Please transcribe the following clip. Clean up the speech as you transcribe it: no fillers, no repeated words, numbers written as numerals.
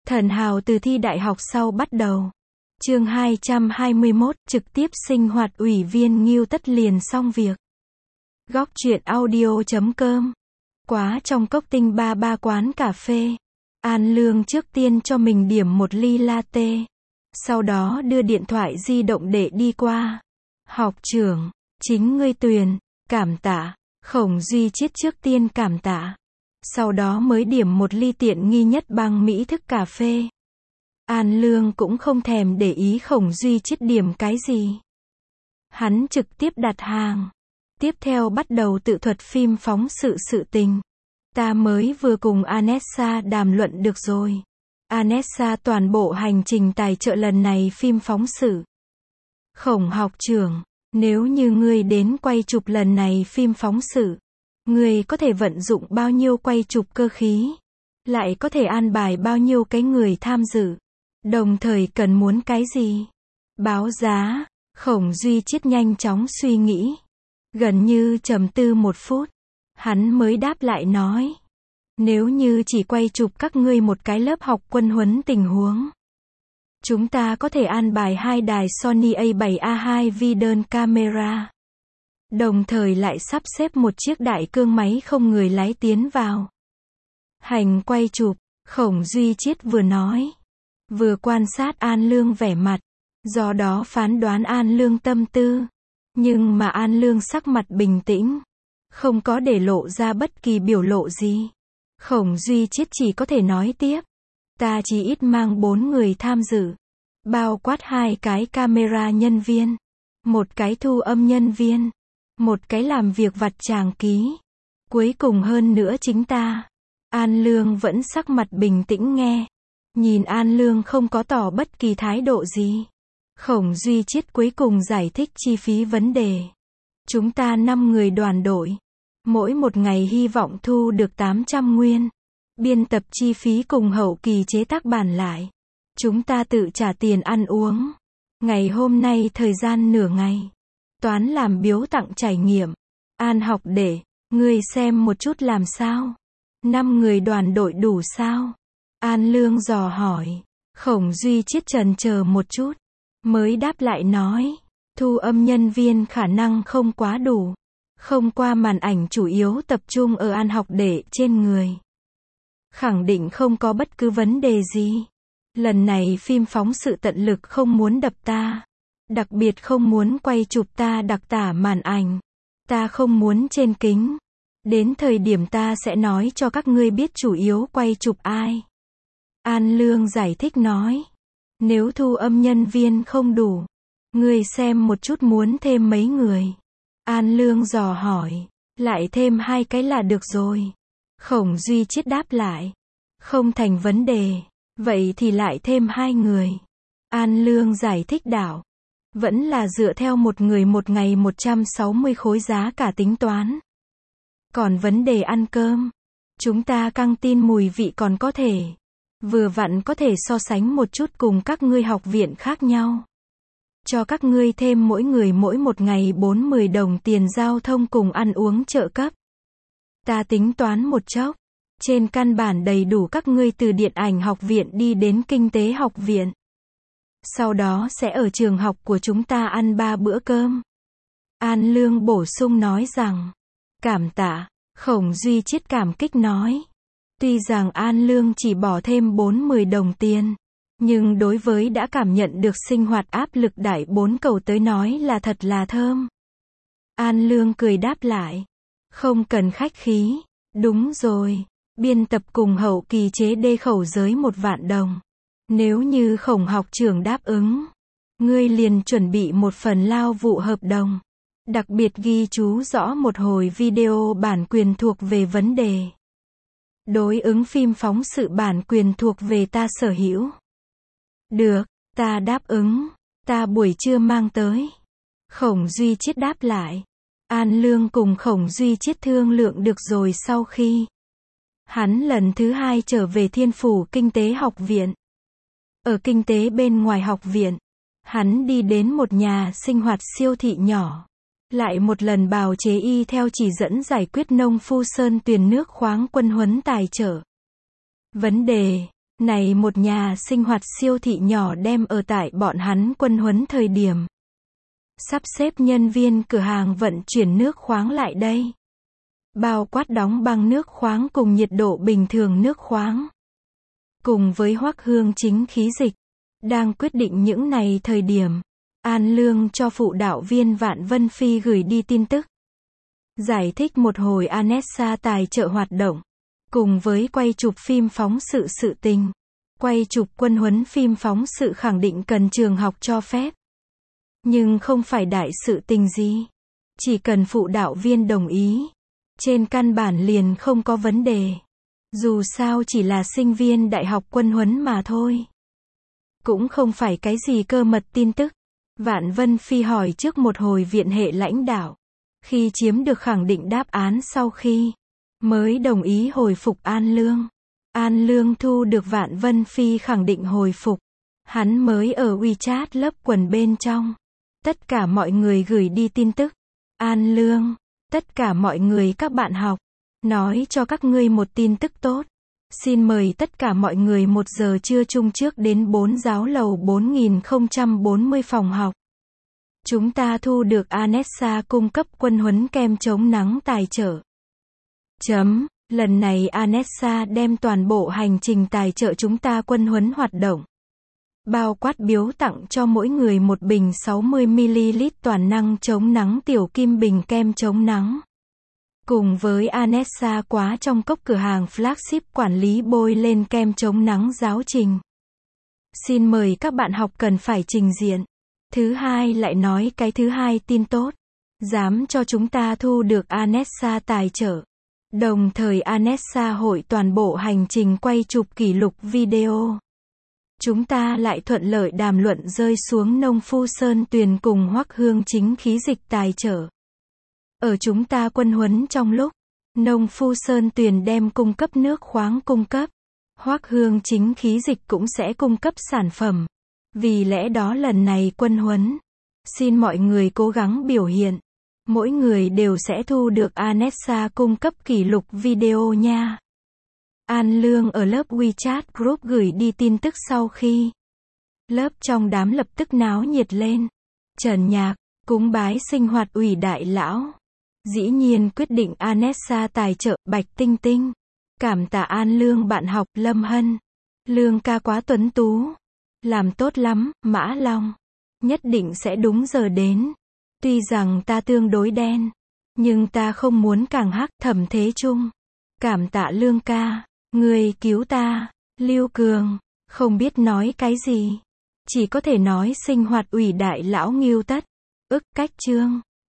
Thần hào từ thi đại học sau bắt đầu. Chương 221, trực tiếp sinh hoạt ủy viên Ngưu Tất liền xong việc. Góc truyện audio.com. Quá trong cốc tinh ba quán cà phê. An Lương trước tiên cho mình điểm một ly latte. Sau đó đưa điện thoại di động để đi qua. Học trưởng, chính ngươi Tuyền, cảm tạ. Khổng Duy Chiết trước tiên cảm tạ. Sau đó mới điểm một ly tiện nghi nhất bằng mỹ thức cà phê. An Lương cũng không thèm để ý Khổng Duy Chiết điểm cái gì. Hắn trực tiếp đặt hàng. Tiếp theo bắt đầu tự thuật phim phóng sự tình. Ta mới vừa cùng Anessa đàm luận được rồi. Anessa toàn bộ hành trình tài trợ lần này phim phóng sự. Khổng học trưởng, nếu như ngươi đến quay chụp lần này phim phóng sự, ngươi có thể vận dụng bao nhiêu quay chụp cơ khí, lại có thể an bài bao nhiêu cái người tham dự, đồng thời cần muốn cái gì? Báo giá. Khổng Duy Chiết nhanh chóng suy nghĩ. Gần như trầm tư một phút, hắn mới đáp lại nói. Nếu như chỉ quay chụp các ngươi một cái lớp học quân huấn tình huống, chúng ta có thể an bài 2 đài Sony A7A2 video camera. Đồng thời lại sắp xếp một chiếc đại cương máy không người lái tiến vào hành quay chụp. Khổng Duy Chiết vừa nói, vừa quan sát An Lương vẻ mặt, do đó phán đoán An Lương tâm tư. Nhưng mà An Lương sắc mặt bình tĩnh, không có để lộ ra bất kỳ biểu lộ gì. Khổng Duy Chiết chỉ có thể nói tiếp. Ta chỉ ít mang 4 người tham dự, bao quát 2 cái camera nhân viên, 1 cái thu âm nhân viên, 1 cái làm việc vặt chàng ký. Cuối cùng hơn nữa chính ta. An Lương vẫn sắc mặt bình tĩnh nghe. Nhìn An Lương không có tỏ bất kỳ thái độ gì. Khổng Duy Chiết cuối cùng giải thích chi phí vấn đề. Chúng ta 5 người đoàn đội. Mỗi một ngày hy vọng thu được 800 nguyên. Biên tập chi phí cùng hậu kỳ chế tác bản lại. Chúng ta tự trả tiền ăn uống. Ngày hôm nay thời gian nửa ngày. Toán làm biếu tặng trải nghiệm. An học để, ngươi xem một chút làm sao? 5 người đoàn đội đủ sao? An Lương dò hỏi. Khổng Duy Chiết chần chờ một chút, mới đáp lại nói. Thu âm nhân viên khả năng không quá đủ. Không qua màn ảnh chủ yếu tập trung ở An học để trên người. Khẳng định không có bất cứ vấn đề gì. Lần này phim phóng sự tận lực không muốn đập ta. Đặc biệt không muốn quay chụp ta đặc tả màn ảnh. Ta không muốn trên kính. Đến thời điểm ta sẽ nói cho các ngươi biết chủ yếu quay chụp ai. An Lương giải thích nói. Nếu thu âm nhân viên không đủ, ngươi xem một chút muốn thêm mấy người. An Lương dò hỏi. Lại thêm 2 cái là được rồi. Khổng Duy Chiết đáp lại. Không thành vấn đề. Vậy thì lại thêm 2 người. An Lương giải thích đạo. Vẫn là dựa theo một người một ngày 160 khối giá cả tính toán. Còn vấn đề ăn cơm, chúng ta căng tin mùi vị còn có thể. Vừa vặn có thể so sánh một chút cùng các ngươi học viện khác nhau. Cho các ngươi thêm mỗi người mỗi một ngày 40 đồng tiền giao thông cùng ăn uống trợ cấp. Ta tính toán một chốc. Trên căn bản đầy đủ các ngươi từ điện ảnh học viện đi đến kinh tế học viện. Sau đó sẽ ở trường học của chúng ta ăn 3 bữa cơm. An Lương bổ sung nói rằng. Cảm tạ. Khổng Duy Chiết cảm kích nói. Tuy rằng An Lương chỉ bỏ thêm 40 đồng tiền, nhưng đối với đã cảm nhận được sinh hoạt áp lực đại 4 cầu tới nói là thật là thơm. An Lương cười đáp lại. Không cần khách khí. Đúng rồi. Biên tập cùng hậu kỳ chế đê khẩu giới 1 vạn đồng. Nếu như Khổng học trưởng đáp ứng, ngươi liền chuẩn bị một phần lao vụ hợp đồng. Đặc biệt ghi chú rõ một hồi video bản quyền thuộc về vấn đề. Đối ứng phim phóng sự bản quyền thuộc về ta sở hữu. Được, ta đáp ứng. Ta buổi trưa mang tới. Khổng Duy Chiết đáp lại. An Lương cùng Khổng Duy Chiết thương lượng được rồi sau khi hắn lần thứ 2 trở về Thiên Phủ Kinh tế học viện. Ở kinh tế bên ngoài học viện, hắn đi đến một nhà sinh hoạt siêu thị nhỏ. Lại một lần bào chế y theo chỉ dẫn giải quyết nông phu sơn tuyền nước khoáng quân huấn tài trợ. Vấn đề, Này một nhà sinh hoạt siêu thị nhỏ đem ở tại bọn hắn quân huấn thời điểm. Sắp xếp nhân viên cửa hàng vận chuyển nước khoáng lại đây. Bao quát đóng băng nước khoáng cùng nhiệt độ bình thường nước khoáng. Cùng với Hoắc Hương Chính khí dịch. Đang quyết định những này thời điểm. An Lương cho phụ đạo viên Vạn Vân Phi gửi đi tin tức. Giải thích một hồi Anessa tài trợ hoạt động. Cùng với quay chụp phim phóng sự sự tình. Quay chụp quân huấn phim phóng sự khẳng định cần trường học cho phép. Nhưng không phải đại sự tình gì. Chỉ cần phụ đạo viên đồng ý. Trên căn bản liền không có vấn đề. Dù sao chỉ là sinh viên đại học quân huấn mà thôi. Cũng không phải cái gì cơ mật tin tức. Vạn Vân Phi hỏi trước một hồi viện hệ lãnh đạo. Khi chiếm được khẳng định đáp án sau khi mới đồng ý hồi phục An Lương. An Lương thu được Vạn Vân Phi khẳng định hồi phục. Hắn mới ở WeChat lớp quần bên trong. Tất cả mọi người gửi đi tin tức. An Lương, tất cả mọi người các bạn học. Nói cho các ngươi một tin tức tốt. Xin mời tất cả mọi người 1 giờ trưa chung trước đến 4 giáo lầu 4040 phòng học. Chúng ta thu được Anessa cung cấp quân huấn kem chống nắng tài trợ. Lần này Anessa đem toàn bộ hành trình tài trợ chúng ta quân huấn hoạt động. Bao quát biếu tặng cho mỗi người một bình 60ml toàn năng chống nắng tiểu kim bình kem chống nắng. Cùng với Anessa quá trong cốc cửa hàng flagship quản lý bôi lên kem chống nắng giáo trình. Xin mời các bạn học cần phải trình diện. Thứ hai lại nói cái thứ hai tin tốt. Dám cho chúng ta thu được Anessa tài trợ. Đồng thời Anessa hội toàn bộ hành trình quay chụp kỷ lục video. Chúng ta lại thuận lợi đàm luận rơi xuống Nông Phu Sơn Tuyền cùng Hoắc Hương Chính khí dịch tài trợ. Ở chúng ta quân huấn trong lúc, Nông Phu Sơn Tuyền đem cung cấp nước khoáng cung cấp. Hoắc Hương Chính khí dịch cũng sẽ cung cấp sản phẩm. Vì lẽ đó lần này quân huấn, xin mọi người cố gắng biểu hiện. Mỗi người đều sẽ thu được Anessa cung cấp kỷ lục video nha. An Lương ở lớp WeChat group gửi đi tin tức sau khi lớp trong đám lập tức náo nhiệt lên. Trần Nhạc, cúng bái sinh hoạt ủy đại lão. Dĩ nhiên quyết định Anessa tài trợ, Bạch Tinh Tinh. Cảm tạ An Lương bạn học, Lâm Hân. Lương ca quá tuấn tú. Làm tốt lắm, Mã Long. Nhất định sẽ đúng giờ đến. Tuy rằng ta tương đối đen, nhưng ta không muốn càng hắc. Thẩm Thế Trung. Cảm tạ Lương ca. Người cứu ta. Lưu Cường. Không biết nói cái gì. Chỉ có thể nói sinh hoạt ủy đại lão Ngưu Tất. Cách Trương.